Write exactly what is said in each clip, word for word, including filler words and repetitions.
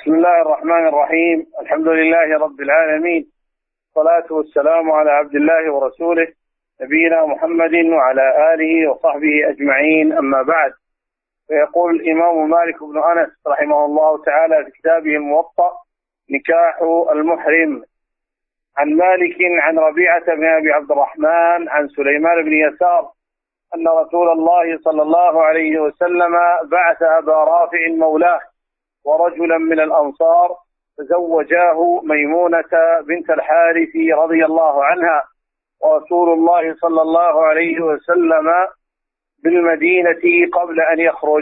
بسم الله الرحمن الرحيم. الحمد لله رب العالمين، والصلاة والسلام على عبد الله ورسوله نبينا محمد وعلى آله وصحبه أجمعين، أما بعد. فيقول الإمام مالك بن أنس رحمه الله تعالى في كتابه الموطأ: نكاح المحرم. عن مالك عن ربيعة بن أبي عبد الرحمن عن سليمان بن يسار أن رسول الله صلى الله عليه وسلم بعث أبا رافع مولاه ورجلا من الأنصار فزوجاه ميمونة بنت الحارث رضي الله عنها، ورسول الله صلى الله عليه وسلم بالمدينة قبل أن يخرج.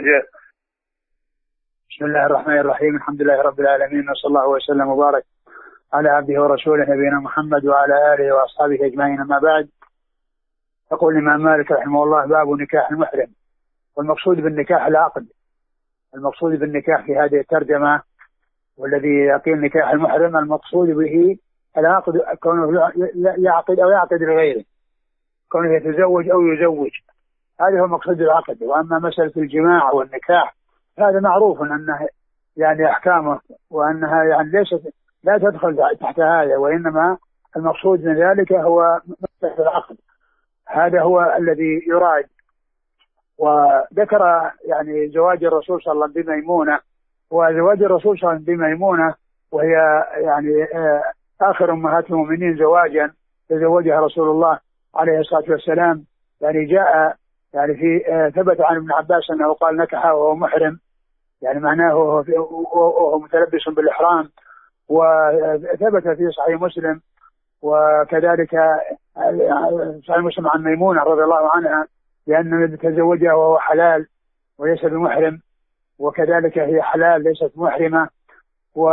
بسم الله الرحمن الرحيم. الحمد لله رب العالمين، وصلى الله وسلم وبارك على عبده ورسوله نبينا محمد وعلى آله وأصحابه أجمعين، أما بعد. يقول الإمام مالك رحمه الله: باب نكاح المحرم. والمقصود بالنكاح العقد. المقصود بالنكاح في هذه الترجمة والذي يقيم نكاح المحرم المقصود به العقد، كونه يعقد أو يعقد لغيره، كونه يتزوج أو يزوج، هذا هو مقصود العقد. وأما مسألة الجماع والنكاح هذا معروف أنه يعني أحكامه، وأنها يعني ليست لا تدخل تحت هذا، وإنما المقصود من ذلك هو مسألة العقد، هذا هو الذي يراد. وذكر يعني زواج الرسول صلى الله عليه وسلم بميمونة، وزواج الرسول صلى الله عليه وسلم بميمونة وهي يعني آخر أمهات المؤمنين زواجا تزوجها رسول الله عليه الصلاة والسلام، يعني جاء يعني في ثبت عن ابن عباس أنه قال نكحه وهو محرم، يعني معناه وهو متلبس بالإحرام. وثبت في صحيح مسلم وكذلك صحيح مسلم عن ميمونة رضي الله عنها لأنه تزوجها وهو حلال وليس بمحرم، وكذلك هي حلال ليست محرمة. و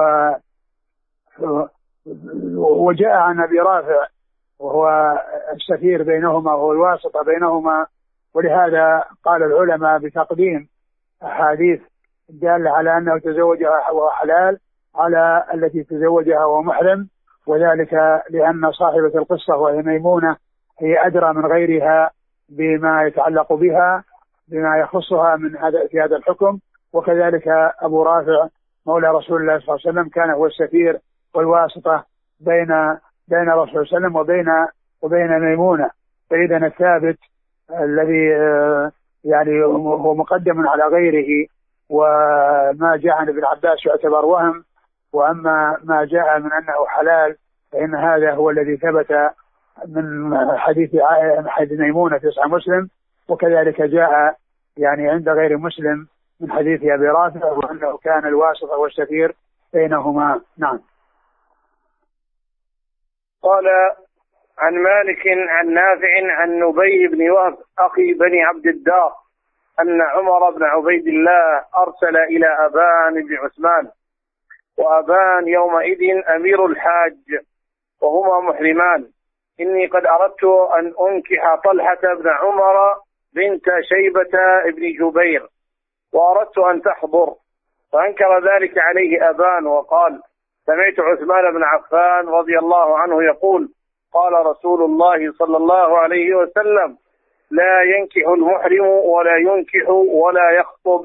وجاء عن أبي رافع وهو السفير بينهما وهو الواسطة بينهما، ولهذا قال العلماء بتقديم أحاديث دالة على أنه تزوجها وهو حلال على التي تزوجها وهو محرم، وذلك لأن صاحبة القصة وهي ميمونة هي أدرى من غيرها بما يتعلق بها، بما يخصها من هذا في هذا الحكم. وكذلك أبو رافع مولى رسول الله صلى الله عليه وسلم كان هو السفير والواسطة بين بين رسول الله صلى الله عليه وسلم وبين وبين ميمونة. فإذا الثابت الذي يعني هو مقدم على غيره، وما جاء عن ابن عباس يعتبر وهم، وأما ما جاء من أنه حلال فإن هذا هو الذي ثبت من حديث حديث ميمونة في صحيح مسلم، وكذلك جاء يعني عند غير مسلم من حديث أبي رافع وأنه كان الواسطة والسفير بينهما. نعم. قال عن مالك عن نافع عن نبي بن وهب أخي بني عبد الدار أن عمر بن عبيد الله أرسل إلى أبان بن عثمان، وأبان يومئذ أمير الحاج وهما محرمان: إني قد أردت أن أنكح طلحة بن عمر بنت شيبة بن جبير، وأردت أن تحضر. فأنكر ذلك عليه أبان وقال: سمعت عثمان بن عفان رضي الله عنه يقول: قال رسول الله صلى الله عليه وسلم: لا ينكح المحرم ولا ينكح ولا يخطب.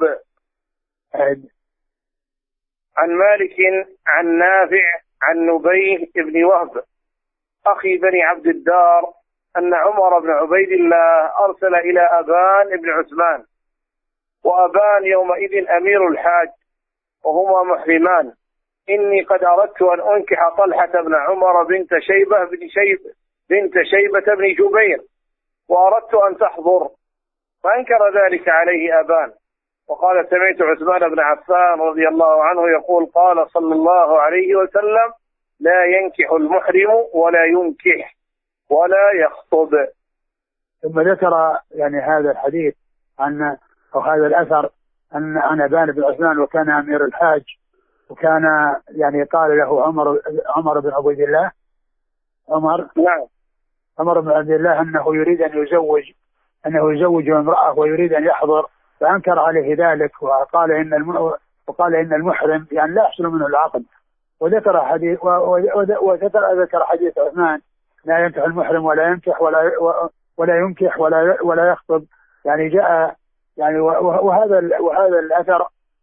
عن مالك عن نافع عن نبي بن وهب أخي بني عبد الدار أن عمر بن عبيد الله أرسل إلى أبان بن عثمان، وأبان يومئذ أمير الحاج وهما محرمان: إني قد أردت أن أنكح طلحة بن عمر بنت شيبة بن شيب بنت شيبة بن جبير، وأردت أن تحضر. فأنكر ذلك عليه أبان وقال: سمعت عثمان بن عفان رضي الله عنه يقول: قال صلى الله عليه وسلم: لا ينكح المحرم ولا ينكح ولا يخطب. ثم ذكر يعني هذا الحديث عن أو هذا الأثر أن عن أبان بن عثمان وكان أمير الحاج، وكان يعني قال له عمر عمر بن عبيد الله عمر نعم عمر بن عبد الله أنه يريد أن يزوج أنه يزوج امرأة ويريد أن يحضر، فأنكر عليه ذلك وقال إن الم... وقال إن المحرم يعني لا يحصل منه العقد. وذكر حديث وذكر ذكر حديث عثمان: لا ينكح المحرم ولا ينكح ولا ولا ينكح ولا ولا يخطب، يعني جاء يعني وهذا وهذا الأثر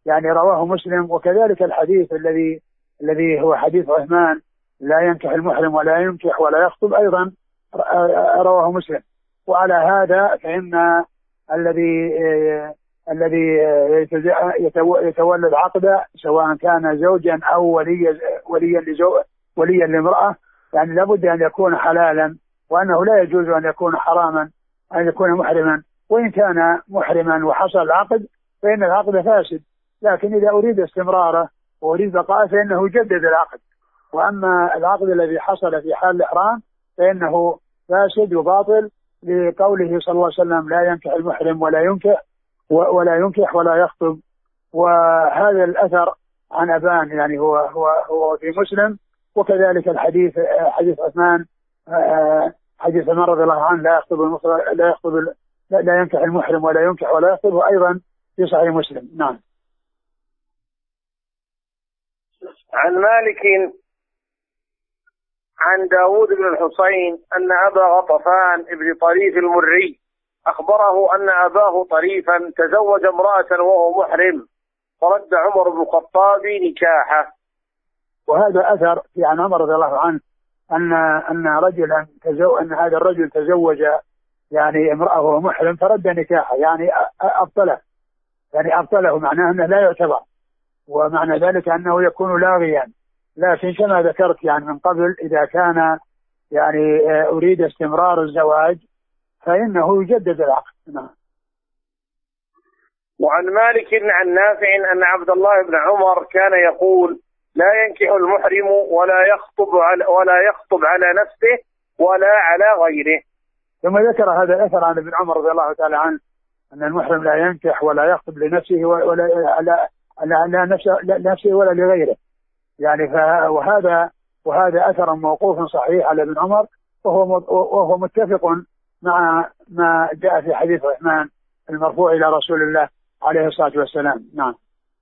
يعني رواه مسلم. وكذلك الحديث الذي الذي هو حديث عثمان لا ينكح المحرم ولا ينكح ولا يخطب أيضا رواه مسلم. وعلى هذا فإن الذي الذي يتولى العقد سواء كان زوجا أو وليا وليا لزوج وليا لامرأة يعني لابد أن يكون حلالا، وأنه لا يجوز أن يكون حراما أن يكون محرما. وإن كان محرما وحصل العقد فإن العقد فاسد، لكن إذا أريد استمراره وأريد بقاءه فإنه يجدد العقد. وأما العقد الذي حصل في حال الإحرام فإنه فاسد وباطل، لقوله صلى الله عليه وسلم لا ينكح المحرم ولا ينكح ولا ينكح ولا يخطب. وهذا الأثر عن أبان يعني هو هو هو في مسلم. وكذلك الحديث حديث عثمان حديث عمر رضي الله عنه لا يخطب لا يخطب لا ينكح المحرم ولا ينكح ولا يخطب أيضا في صحيح مسلم. نعم. عن مالك عن داود بن الحصين أن أبا غطفان ابن طريف المري أخبره أن أباه طريفا تزوج امرأة وهو محرم فرد عمر بن الخطاب نكاحه. وهذا أثر في عن عمر رضي الله عنه أن أن رجلا تزوج أن هذا الرجل تزوج يعني امرأة وهو محرم فرد نكاحه، يعني أبطله يعني أبطله معناه أنه لا يعتبر، ومعنى ذلك أنه يكون لاغيا. لكن كما ذكرت يعني من قبل إذا كان يعني أريد استمرار الزواج فإنه يجدد العقد. نعم. وعن مالك عن نافع أن عبد الله بن عمر كان يقول لا ينكح المحرم ولا يخطب على ولا يخطب على نفسه ولا على غيره. ثم ذكر هذا الأثر عن ابن عمر رضي الله تعالى عنه أن المحرم لا ينكح ولا يخطب لنفسه ولا على على نفسه ولا لغيره، يعني وهذا وهذا أثر موقوف صحيح على ابن عمر، وهو وهو متفق مع ما جاء في حديث عثمان المرفوع إلى رسول الله عليه الصلاة والسلام. نعم.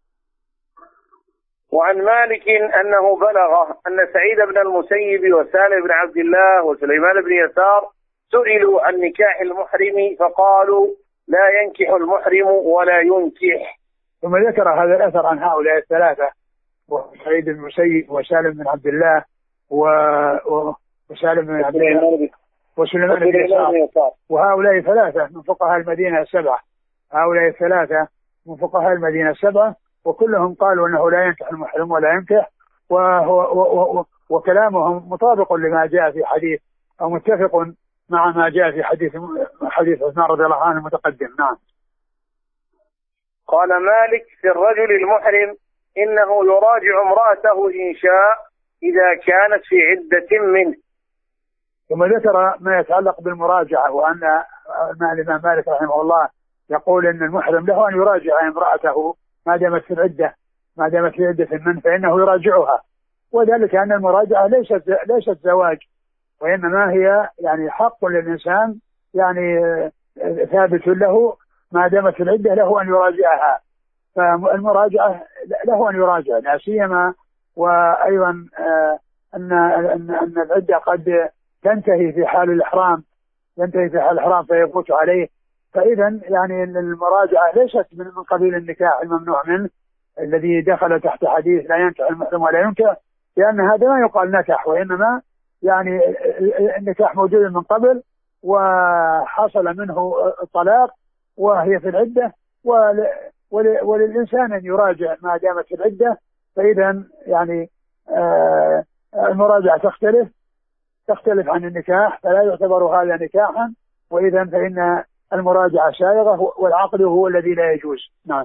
وعن مالك أنه بلغه أن سعيد بن المسيب وسالم بن عبد الله وسليمان بن يسار سئلوا عن نكاح المحرم فقالوا لا ينكح المحرم ولا ينكح. ثم ذكر هذا الأثر عن هؤلاء الثلاثة وسعيد بن المسيب وسالم بن عبد الله وسالم بن عبد الله وسليمان بن يسار، وهؤلاء ثلاثة من فقهاء المدينة السبعة هؤلاء الثلاثة من فقهاء المدينة السبعة وكلهم قالوا أنه لا ينكح المحرم ولا ينكح، وهو وكلامهم مطابق لما جاء في حديث أو متفق مع ما جاء في حديث حديث عثمان رضي الله عنه المتقدم. نعم. قال مالك في الرجل المحرم إنه يراجع امرأته إن شاء إذا كانت في عدة منه. ثم ذكر ما يتعلق بالمراجعة، وأن الإمام مالك رحمه الله يقول إن المحرم له أن يراجع امرأته ما دامت في العدة ما دامت في عدة منه فإنه يراجعها، وذلك أن المراجعة ليست ليست زواج، وإنما هي يعني حق للإنسان يعني ثابت له ما دامت في العدة له أن يراجعها. فالمراجعة له أن يراجع لا سيما وأيضا أن أن العدة قد تنتهي في حال الإحرام ينتهي في حال الإحرام فيفوت عليه، فإذا يعني المراجعة ليست من قبيل النكاح الممنوع منه الذي دخل تحت حديث لا ينكح المحرم ولا ينكح، لأن هذا ما يقال نكح، وإنما يعني النكاح موجود من قبل وحصل منه الطلاق وهي في العدة، وللإنسان أن يراجع ما دامت في العدة. فإذا يعني آه المراجعة تختلف تختلف عن النكاح، فلا يعتبر هذا نكاحا، وإذا فإن المراجعة سائغة والعقد هو الذي لا يجوز. نعم.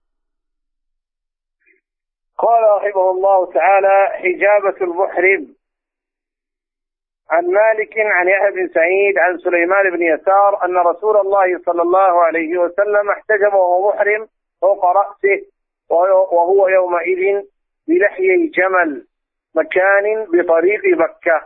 قال رحمه الله تعالى حجابة المحرم. عن مالك عن يحيى بن سعيد عن سليمان بن يسار أن رسول الله صلى الله عليه وسلم احتجم وهو محرم فوق رأسه وهو يومئذ بلحيي جمل مكان بطريق مكة.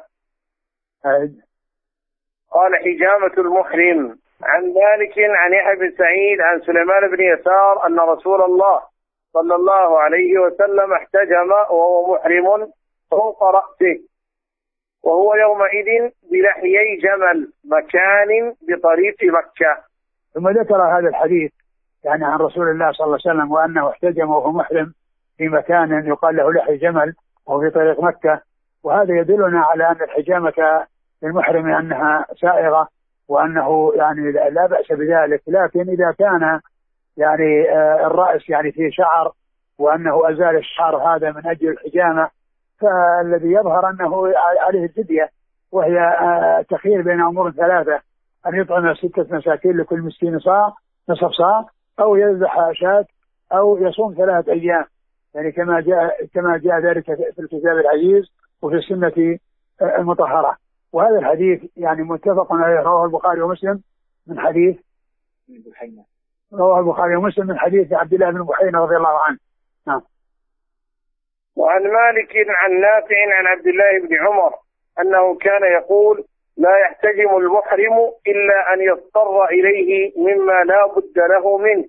قال حجامة المحرم. عن مالك عن يحيى بن سعيد عن سليمان بن يسار أن رسول الله صلى الله عليه وسلم احتجم وهو محرم فوق رأسه وهو يومئذ بلحيي جمل مكان بطريق مكة. ثم ذكر هذا الحديث يعني عن رسول الله صلى الله عليه وسلم وأنه احتجم وهو محرم في مكان يقال له لحي جمل وهو في طريق مكة. وهذا يدلنا على أن الحجامة للمحرم أنها سائغة وأنه يعني لا بأس بذلك. لكن إذا كان يعني الرأس يعني فيه شعر وأنه أزال الشعر هذا من أجل الحجامة فالذي يظهر أنه عليه الفدية، وهي تخيير بين أمور ثلاثة: أن يطعم ستة مساكين لكل مسكين صاع نصف صاع، أو يذبح شاة، أو يصوم ثلاثة أيام، يعني كما جاء كما جاء ذلك في الكتاب العزيز وفي السنة المطهرة. وهذا الحديث يعني متفق عليه، رواه البخاري ومسلم من حديث رواه البخاري ومسلم من حديث عبد الله بن بحينة رضي الله عنه. نعم. وعن مالك عن نافع عن عبد الله بن عمر أنه كان يقول: لا يحتجم المحرم إلا أن يضطر إليه مما لا بد له منه.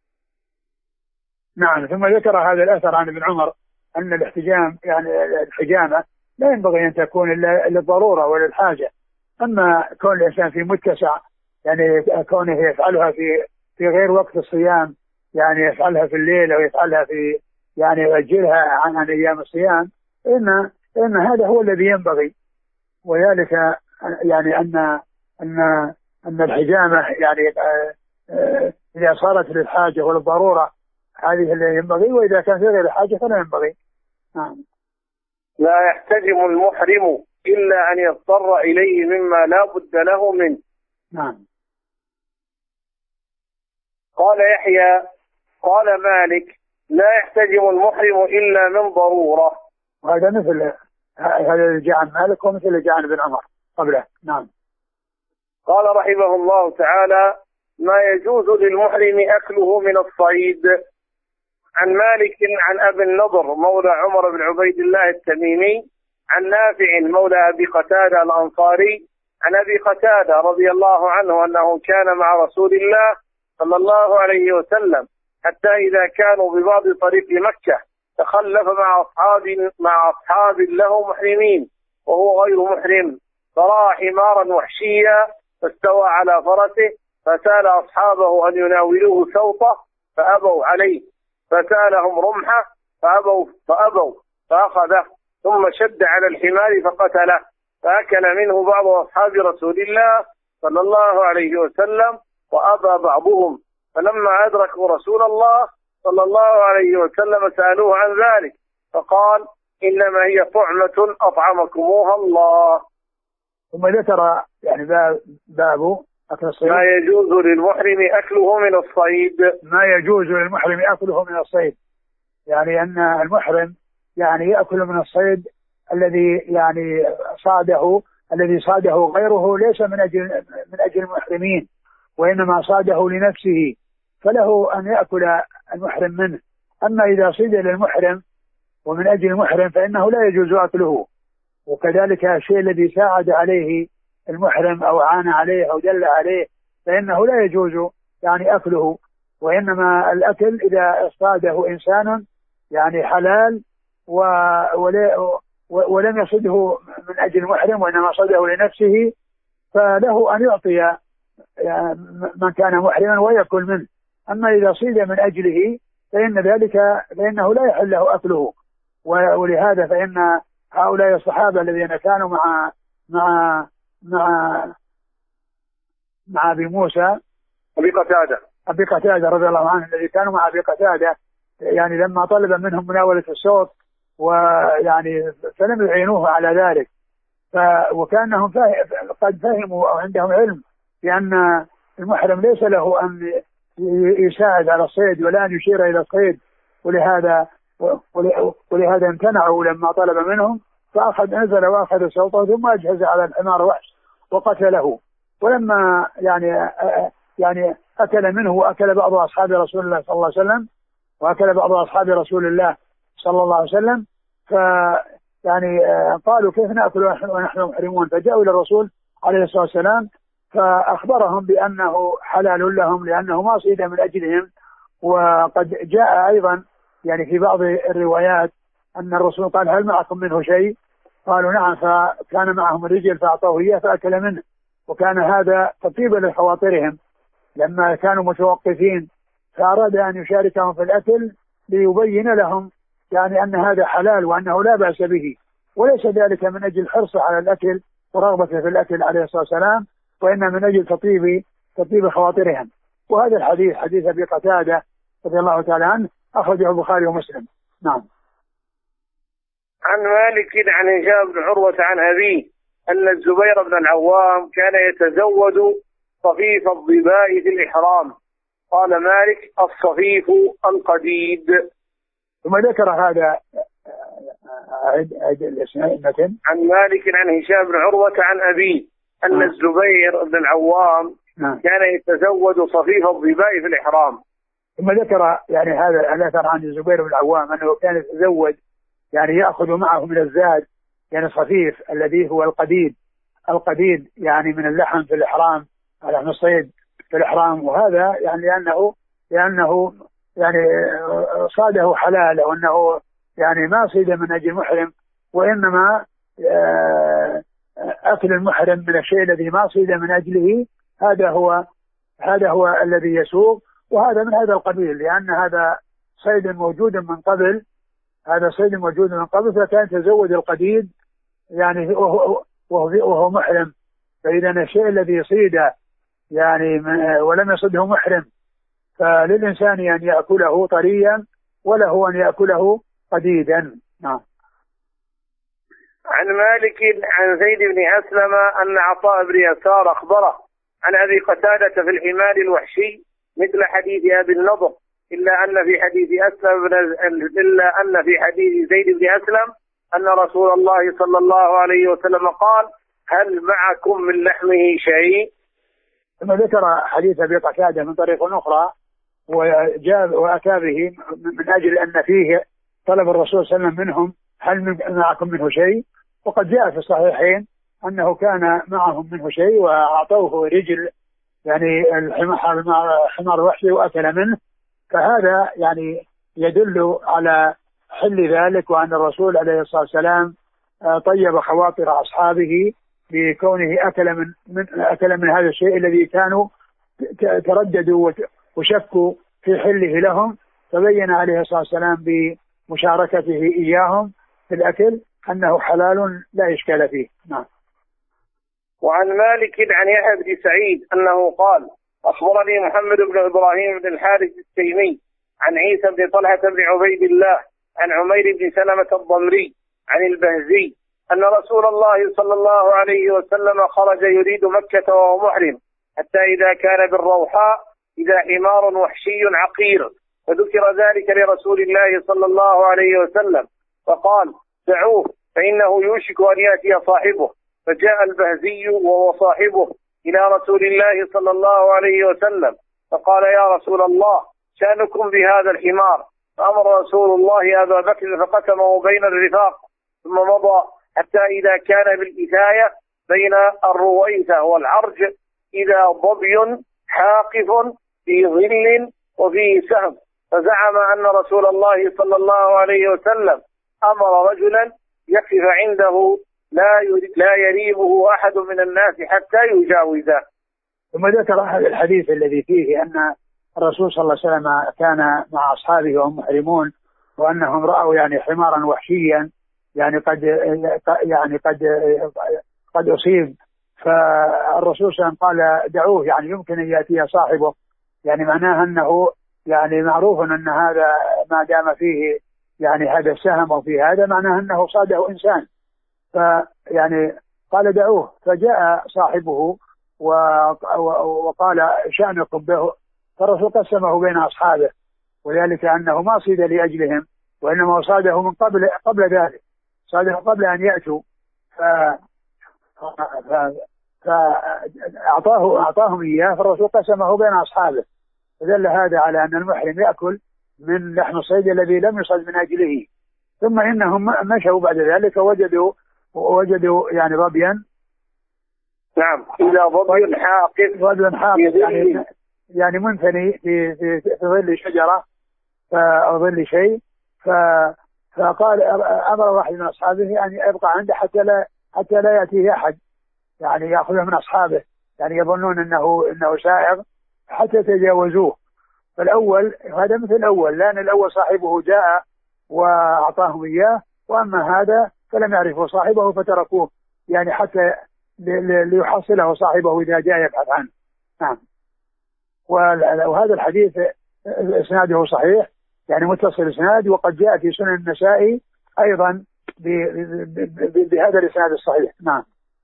نعم. ثم ذكر هذا الأثر عن ابن عمر أن الاحتجام يعني الحجامة لا ينبغي أن تكون إلا للضرورة ولا الحاجة. أما كون الإنسان في متسع يعني كونه يفعلها في في غير وقت الصيام، يعني يفعلها في الليل أو يفعلها في يعني يؤجلها عن, عن أيام الصيام، إن إن هذا هو الذي ينبغي. وذلك يعني أن أن أن الحجامة يعني إذا صارت للحاجة وللضرورة هذه اللي ينبغي، وإذا كان في غير الحاجة فلا ينبغي. نعم. لا يحتجم المحرم إلا أن يضطر إليه مما لا بد له منه. نعم. قال يحيى: قال مالك: لا يحتجم المحرم إلا من ضرورة. وهذا مثل هذا اللي جاء عن مالك ومثل اللي جاء عن ابن عمر قبله. نعم. قال رحمه الله تعالى: ما يجوز للمحرم أكله من الصيد. عن مالك عن أبي النضر مولى عمر بن عبيد الله التميمي عن نافع مولى أبي قتادة الأنصاري عن أبي قتادة رضي الله عنه أنه كان مع رسول الله صلى الله عليه وسلم حتى إذا كانوا ببعض طريق مكة تخلف مع أصحاب مع أصحاب له محرمين وهو غير محرم، فرأى حمارا وحشيا فاستوى على فرسه فسأل أصحابه أن يناولوه سوطه فأبوا عليه، فسألهم رمحه فأبوا فأبوا فأخذه ثم شد على الحمار فقتله، فأكل منه بعض أصحاب رسول الله صلى الله عليه وسلم وأبى بعضهم، فلما أدركوا رسول الله صلى الله عليه وسلم سألوه عن ذلك فقال: إنما هي طعمة أطعمكموها الله. ثم ذكر يعني باب أكل الصيد. ما يجوز للمحرم أكله من الصيد. ما يجوز للمحرم أكله من الصيد، يعني أن المحرم يعني يأكل من الصيد الذي يعني صاده الذي صاده غيره ليس من أجل من أجل المحرمين، وإنما صاده لنفسه، فله أن يأكل المحرم منه. أما إذا صيد للمحرم ومن أجل المحرم فإنه لا يجوز أكله. وكذلك الشيء الذي ساعد عليه المحرم أو عان عليه أو دل عليه فإنه لا يجوز يعني أكله، وإنما الأكل إذا اصطاده إنسان يعني حلال ولم يصده من أجل المحرم وإنما صده لنفسه فله أن يعطي من كان محرما ويأكل منه. أما إذا صيد من أجله فإن ذلك فإنه لا يحل له أكله. ولهذا فإن هؤلاء الصحابة الذين كانوا مع مع مع مع أبي موسى أبي قتادة أبي قتادة رضي الله عنه الذي كانوا مع أبي قتادة يعني لما طلب منهم مناولة الصوت ويعني فلم يعينوه على ذلك، وكانهم قد فهموا أو عندهم علم بأن المحرم ليس له أن يساعد على الصيد ولا أن يشير إلى الصيد، ولهذا ولهذا امتنعوا لما طلب منهم، فأخذ نزل وأخذ صوته ثم أجهز على الحمار وحش وقتله. ولما يعني يعني أكل منه وأكل بعض أصحاب رسول الله صلى الله عليه وسلم وأكل بعض أصحاب رسول الله صلى الله عليه وسلم ف يعني قالوا: كيف نأكل ونحن محرمون؟ فجاءوا إلى الرسول عليه الصلاة والسلام فأخبرهم بأنه حلال لهم لأنه ما صيد من أجلهم. وقد جاء أيضا يعني في بعض الروايات أن الرسول قال: هل معكم منه شيء؟ قالوا: نعم. فكان معهم الرجل فأعطوه إياه فأكل منه، وكان هذا تطيبا لخواطرهم لما كانوا متوقفين فأراد أن يشاركهم في الأكل ليبين لهم يعني أن هذا حلال وأنه لا بأس به، وليس ذلك من أجل حرصه على الأكل ورغبته في الأكل عليه الصلاة والسلام، وإنما من أجل تطيب تطيب خواطرهم. وهذا الحديث حديث أبي قتادة رضي الله تعالى عنه أخرجه البخاري ومسلم. نعم. عن مالك عن هشام بن عروة عن أبيه أن الزبير بن العوام كان يتزود صفيف الظباء في الإحرام. قال مالك: الصفيف القديد. ثم ذكر هذا عن مالك عن هشام بن عروة عن أبيه أن الزبير بن العوام كان يتزود صفيف الظباء في الإحرام. ثم ذكر يعني هذا الأثر عن الزبير بن العوام أنه كان يتزود يعني يأخذ معه من الزاد يعني صفيف الذي هو القديد القديد يعني من اللحم في الإحرام، لحم الصيد في الإحرام. وهذا يعني لأنه لأنه يعني صاده حلال، وأنه يعني ما صيد من أجل محرم، وإنما أكل المحرم من الشيء الذي ما صيد من أجله هذا هو هذا هو الذي يسوق. وهذا من هذا القبيل، لأن هذا صيد موجود من قبل هذا صيد موجود من قبل فكان تزود القديد يعني وهو, وهو, وهو محرم. فإذا الشيء الذي صيد يعني ولم يصده محرم فللإنسان أن يأكله طريا وله أن يأكله قديدا. نعم. عن مالك عن زيد بن أسلم أن عطاء بن يسار أخبره عن أبي قتادة في الحمار الوحشي مثل حديث أبي النضر، إلا أن في حديث أسلم إلا أن في حديث زيد بن أسلم أن رسول الله صلى الله عليه وسلم قال: هل معكم من لحمه شيء؟ ثم ذكر حديث أبي قتادة من طريق أخرى وجاب وأتى به من أجل أن فيه طلب الرسول صلى الله عليه وسلم منهم: هل معكم منه شيء؟ وقد جاء في الصحيحين أنه كان معهم منه شيء وأعطوه رجل يعني الحمار حمار وحشي وأكل منه. فهذا يعني يدل على حل ذلك، وأن الرسول عليه الصلاة والسلام طيب خواطر أصحابه بكونه أكل من, من أكل من هذا الشيء الذي كانوا ترددوا وشكوا في حله لهم، فبين عليه الصلاة والسلام بمشاركته إياهم في الأكل أنه حلال لا إشكال فيه. نعم. وعن مالك عن يحيى بن سعيد أنه قال: أخبرني محمد بن إبراهيم بن الحارث التيمي عن عيسى بن طلحة بن عبيد الله عن عمير بن سلمة الضمري عن البهزي أن رسول الله صلى الله عليه وسلم خرج يريد مكة وهو محرم، حتى إذا كان بالروحاء إذا حمار وحشي عقير، فذكر ذلك لرسول الله صلى الله عليه وسلم فقال: دعوه فإنه يوشك أن يأتي صاحبه. فجاء البهزي وهو صاحبه إلى رسول الله صلى الله عليه وسلم فقال: يا رسول الله، شأنكم بهذا الحمار. فأمر رسول الله أبا بكر فقسمه بين الرفاق، ثم مضى حتى إذا كان بالإثاية بين الرويثة والعرج إذا ظبي حاقف في ظل وفيه سهم، فزعم أن رسول الله صلى الله عليه وسلم أمر رجلا يقف عنده لا لا يريبه أحد من الناس حتى يجاوزه. ثم ذكر هذا الحديث الذي فيه أن الرسول صلى الله عليه وسلم كان مع أصحابه وهم محرمون، وأنهم رأوا يعني حمارا وحشيا يعني قد يعني قد قد أصيب، فالرسول صلى الله عليه وسلم قال: دعوه، يعني يمكن أن يأتي صاحبه، يعني معناه أنه يعني معروف أن هذا ما دام فيه يعني هذا السهم وفي هذا معناه أنه صاده إنسان، فيعني قال: دعوه. فجاء صاحبه وقال: شأنكم به. فالرسول قسمه بين أصحابه، وذلك أنه ما صيد لأجلهم، وإنما صاده من قبل قبل ذلك، صاده قبل أن يأتوا، فأعطاه أعطاهم إياه، فالرسول قسمه بين أصحابه. فدل هذا على أن المحرم يأكل من لحم الصيد الذي لم يصد من أجله. ثم إنهم مشوا بعد ذلك وجدوا وجدوا يعني ظبيا. نعم. إذا ظبي حاقف ظبي حاقف يعني يعني منثني في في في ظل شجرة أو ظل شيء. ف فقال أمر واحد من أصحابه أن يبقى عنده حتى لا حتى لا يأتيه أحد يعني يأخذه من أصحابه، يعني يظنون أنه أنه سائغ حتى تجاوزوه. فالأول هذا مثل الأول، لأن الأول صاحبه جاء وأعطاهم إياه، وأما هذا فلم يعرفوا صاحبه فتركوه، يعني حتى ليحصله صاحبه إذا جاء يبحث عنه. نعم. وهذا الحديث إسناده صحيح، يعني متصل إسناد، وقد جاء في سنن النسائي أيضا بهذا الإسناد الصحيح. نعم.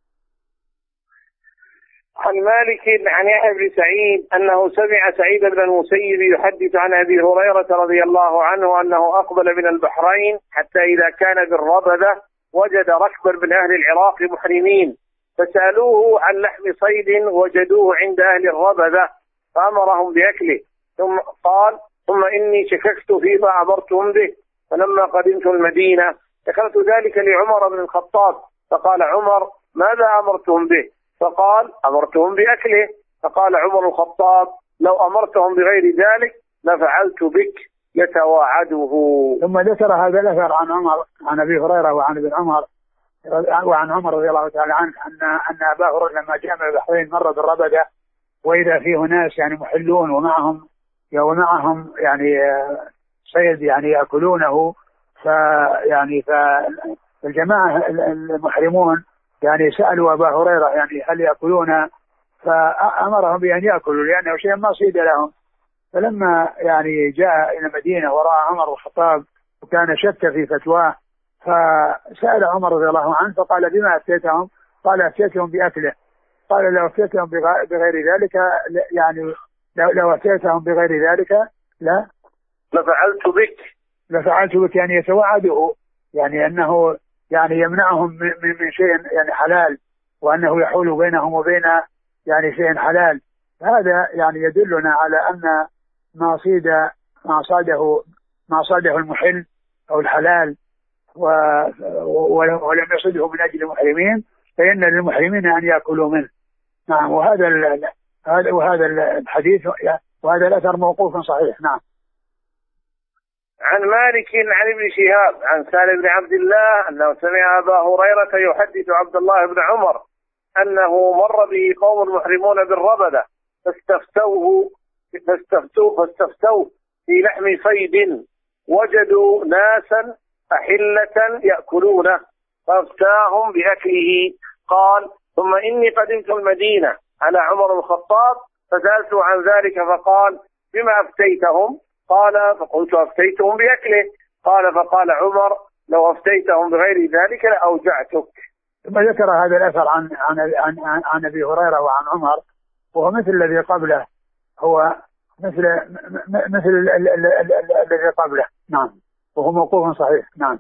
عن مالك عن يحيى بن سعيد أنه سمع سعيد بن المسيب يحدث عن أبي هريرة رضي الله عنه أنه أقبل من البحرين حتى إذا كان بالربذة وجد ركبا من أهل العراق محرمين، فسألوه عن لحم صيد وجدوه عند أهل الربذة فأمرهم بأكله، ثم قال ثم إني شككت فيما أمرتهم به، فلما قدمت المدينة ذكرت ذلك لعمر بن الخطاب فقال عمر ماذا أمرتهم به؟ فقال أمرتهم بأكله، فقال عمر الخطاب لو أمرتهم بغير ذلك لفعلت بك يتواعده. ثم ذكر هذا الأثر عن عمر عن أبي هريرة وعن ابن عمر وعن عمر رضي الله تعالى عنه أن أن أبا هريرة لما جاء من البحرين مر بالربذة وإذا فيه ناس يعني محلون ومعهم ومعهم يعني صيد يعني يأكلونه، فيعني فالجماعة المحرمون يعني سألوا أبا هريرة يعني هل يأكلون، فأمرهم بأن يأكلوا لأنه شيء ما صيد لهم. فلما يعني جاء إلى المدينة ورأى عمر الخطاب وكان شك في فتواه، فسأل عمر رضي الله عنه فقال بما أفتيتهم؟ قال أفتيتهم بأكله. قال لو أفتيتهم بغير ذلك يعني لو أفتيتهم بغير ذلك لا لفعلت بك لفعلت بك يعني يتوعده، يعني أنه يعني يمنعهم من, من شيء يعني حلال، وأنه يحول بينهم وبين يعني شيء حلال. هذا يعني يدلنا على أن ما صيد ما صاده ما صاده المحل أو الحلال ولم يصده من أجل المحرمين فإن للمحرمين أن يأكلوا منه. نعم. وهذا هذا وهذا الحديث وهذا الأثر موقوف صحيح. نعم. عن مالك عن ابن شهاب عن سالم بن عبد الله أنه سمع أبا هريرة يحدث عبد الله بن عمر أنه مر به قوم محرمون بالربذة فاستفتوه فاستفتوه فاستفتوه في لحم صيد وجدوا ناسا أحلة يأكلونه فافتاهم بأكله. قال ثم إني قدمت المدينة على عمر الخطاب فسألته عن ذلك فقال بما أفتيتهم؟ قال فقلت أفتيتهم بأكله. قال فقال عمر لو أفتيتهم بغير ذلك لأوجعتك. ثم ذكر هذا الأثر عن عن عن, عن, عن أبي هريرة وعن عمر، وهو مثل الذي قبله، هو مثل مثل الذي قبله. نعم. وهو موقوف صحيح. نعم.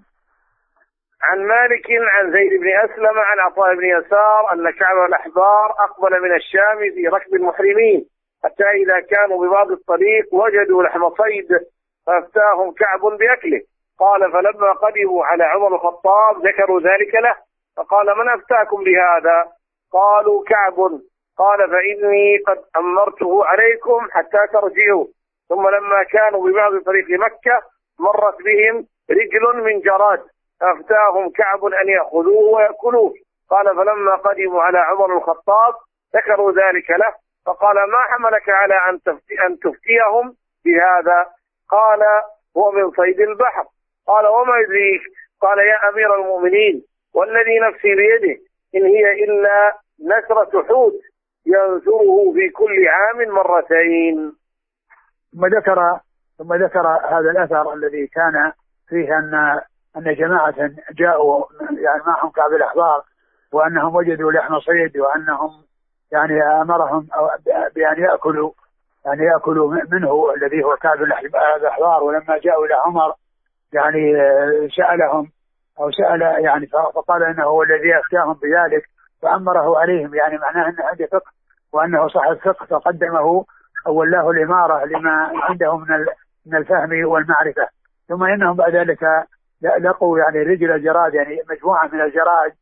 عن مالك عن زيد بن أسلم عن عطاء بن يسار أن كعب الأحبار أقبل من الشام في ركب المحرمين حتى إذا كانوا ببعض الطريق وجدوا لحم صيد فافتاهم كعب بأكله. قال فلما قدموا على عمر الخطاب ذكروا ذلك له فقال من أفتاكم بهذا؟ قالوا كعب. قال فإني قد أمرته عليكم حتى ترجعوا. ثم لما كانوا ببعض طريق مكة مرت بهم رجل من جراد فافتاهم كعب أن يأخذوه ويأكلوه. قال فلما قدموا على عمر الخطاب ذكروا ذلك له فقال ما حملك على أن, تفتي أن تفتيهم بهذا؟ قال هو من صيد البحر. قال وما يدريك؟ قال يا أمير المؤمنين والذي نفسي بيده إن هي إلا نسرة حوت ينثره في كل عام مرتين. ثم ذكر ثم ذكر هذا الأثر الذي كان فيه أن أن جماعة جاءوا يعني معهم كعب الأحبار وأنهم وجدوا لحم صيد وأنهم يعني أمرهم بأن يأكلوا يعني يأكلوا منه الذي هو كعب الأحبار. ولما جاءوا إلى عمر يعني سألهم أو سأل يعني فقال إنه هو الذي أفتاهم بذلك فأمره عليهم، يعني معناه أنه عنده فقه وأنه صاحب فقه فقدمه أو ولاه الإمارة لما عنده من من الفهم والمعرفة. ثم إنهم بعد ذلك لقوا يعني رجل جراد يعني مجموعة من الجراد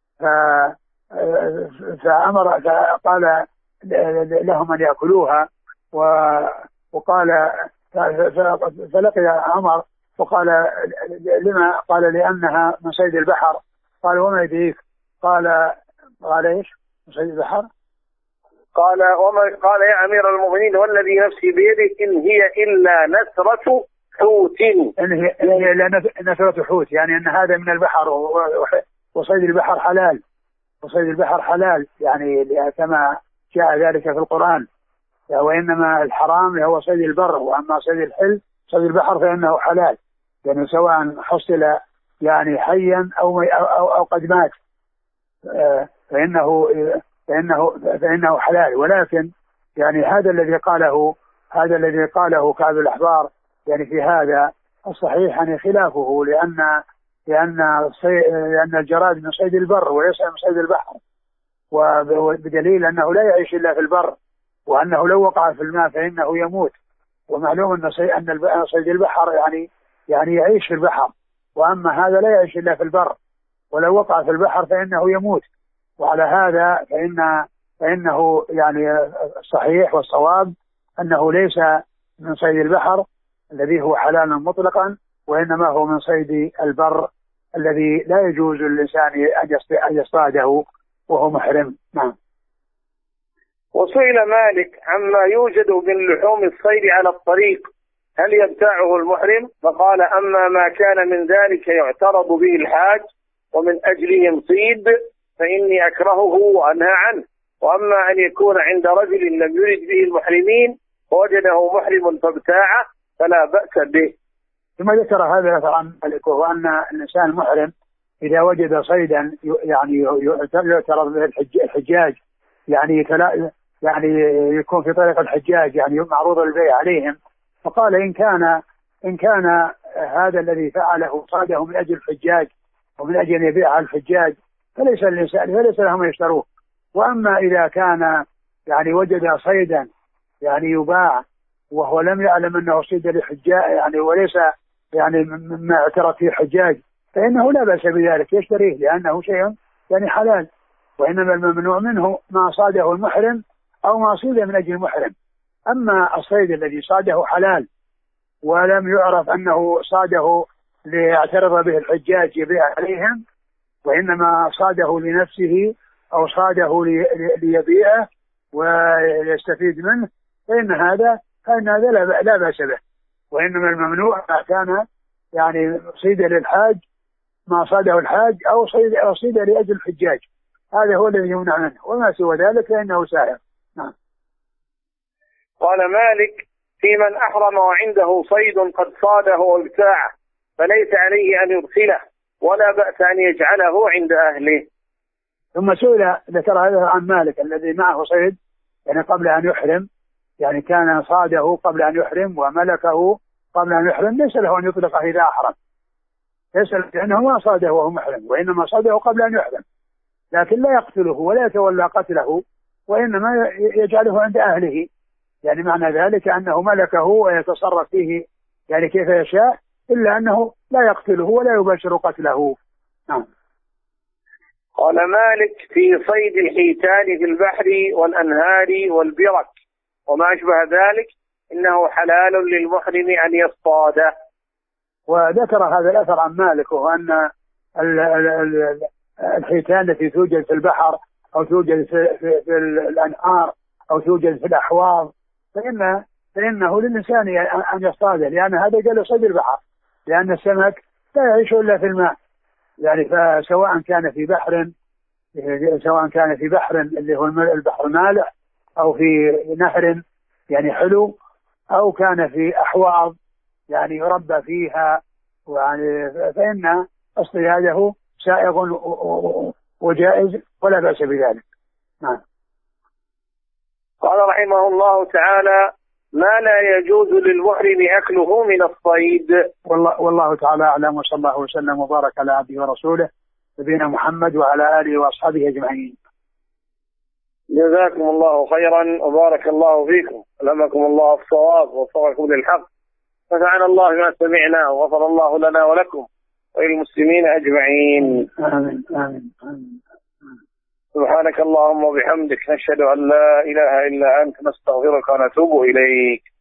فأمر فقال لهم أن يأكلوها وقال فلقي عمر وقال لما؟ قال لأنها من صيد البحر. قال وما يدريك؟ قال قال إيش من صيد البحر؟ قال وما قال يا أمير المؤمنين والذي نفسي بيده إن هي إلا نثرة حوت. إن هي, إن هي إلا نثرة حوت، يعني أن هذا من البحر، وصيد البحر حلال، وصيد البحر حلال يعني كما جاء ذلك في القرآن. وإنما الحرام هو صيد البر، وأما صيد الحل صيد البحر فإنه حلال، يعني سواء حصل يعني حيا أو أو, أو قد مات فإنه فإنه فإنه حلال. ولكن يعني هذا الذي قاله هذا الذي قاله كعب الأحبار يعني في هذا الصحيح يعني خلافه، لأن لأن لأن الجراد من صيد البر وليس من صيد البحر، وبدليل أنه لا يعيش إلا في البر، وأنه لو وقع في الماء فإنه يموت. ومعلوم أن صيد البحر يعني يعني يعيش في البحر، وأما هذا لا يعيش إلا في البر، ولو وقع في البحر فإنه يموت. وعلى هذا فإن فإنه يعني الصحيح والصواب أنه ليس من صيد البحر الذي هو حلال مطلقا، وإنما هو من صيد البر الذي لا يجوز للإنسان أن يصطاده وهو محرم. نعم. وسئل مالك عما يوجد من لحوم الصيد على الطريق هل يبتاعه المحرم؟ فقال أما ما كان من ذلك يعترض به الحاج ومن أجله يصيد فإني أكرهه وأنهى عنه، وأما أن يكون عند رجل لم يرد به المحرمين ووجده محرم فابتاعه فلا بأس به. ثم ذكر هذا عن مالك، وهو أن الإنسان المحرم إذا وجد صيدا يعني يعترض به الحجاج يعني يعني يكون في طريق الحجاج يعني معروض البيع عليهم، فقال إن كان إن كان هذا الذي فعله صاده من أجل الحجاج ومن أجل أن يبيع على الحجاج فليس الإنسان فليس لهم يشتروه. وأما إذا كان يعني وجد صيدا يعني يباع وهو لم يعلم أنه صيد للحجاج يعني وليس يعني مما اعترف فيه الحجاج فإنه لا بأس بذلك يشتريه، لأنه شيء يعني حلال. وإنما الممنوع منه ما صاده المحرم أو ما صيد من أجل المحرم. أما الصيد الذي صاده حلال ولم يعرف أنه صاده ليعترض به الحجاج يبيع عليهم، وإنما صاده لنفسه أو صاده ليبيعه ويستفيد منه، فإن هذا فإن هذا لا بأس به. وإنما الممنوع ما كان يعني صيد للحاج ما صاده الحاج أو صيد أو صيد لأجل الحجاج، هذا هو الذي يمنع منه، وما سوى ذلك فإنه سائر. نعم. قال مالك في من أحرم وعنده صيد قد صاده وابتاعه فليس عليه أن يدخله ولا بأس أن يجعله عند أهله. ثم سئل ذكر هذا عن مالك الذي معه صيد يعني قبل أن يحرم، يعني كان صاده قبل أن يحرم وملكه قبل أن يحرم، ليس له أن يطلقه إذا أحرم، ليس لأنه ما صاده وهو محرم، وإنما صاده قبل أن يحرم، لكن لا يقتله ولا يتولى قتله، وإنما يجعله عند أهله، يعني معنى ذلك أنه ملكه ويتصرف فيه يعني كيف يشاء، إلا أنه لا يقتله ولا يباشر قتله. نعم. قال مالك في صيد الحيتان في البحر والأنهار والبرك وما أشبه ذلك إنه حلال للمحرم أن يصطاده. وذكر هذا الأثر عن مالك، وأن الحيتان التي توجد في البحر أو توجد في, في, في الأنهار أو توجد في الأحواض فإن فإنه للإنسان أن يصطاده، لأن هذا جل صيد البحر، لأن السمك لا يعيش إلا في الماء، يعني فسواء كان في بحر سواء كان في بحر اللي هو البحر مالح أو في نهر يعني حلو أو كان في أحواض يعني يربى فيها، يعني فإن اصطياده سائغ وجائز ولا بأس بذلك. نعم. قال رحمه الله تعالى ما لا يجوز للمحرم أكله من الصيد. والله, والله تعالى أعلم، وصلى الله وسلم وبارك على عبده ورسوله نبينا محمد وعلى آله وأصحابه أجمعين. جزاكم الله خيرا وبارك الله فيكم، ألهمكم الله الصواب ووفقكم للحق، نفعنا الله ما سمعنا وغفر الله لنا ولكم وللمسلمين أجمعين. آمين آمين آمين. سبحانك اللهم وبحمدك نشهد أن لا إله إلا أنت نستغفرك ونتوب إليك.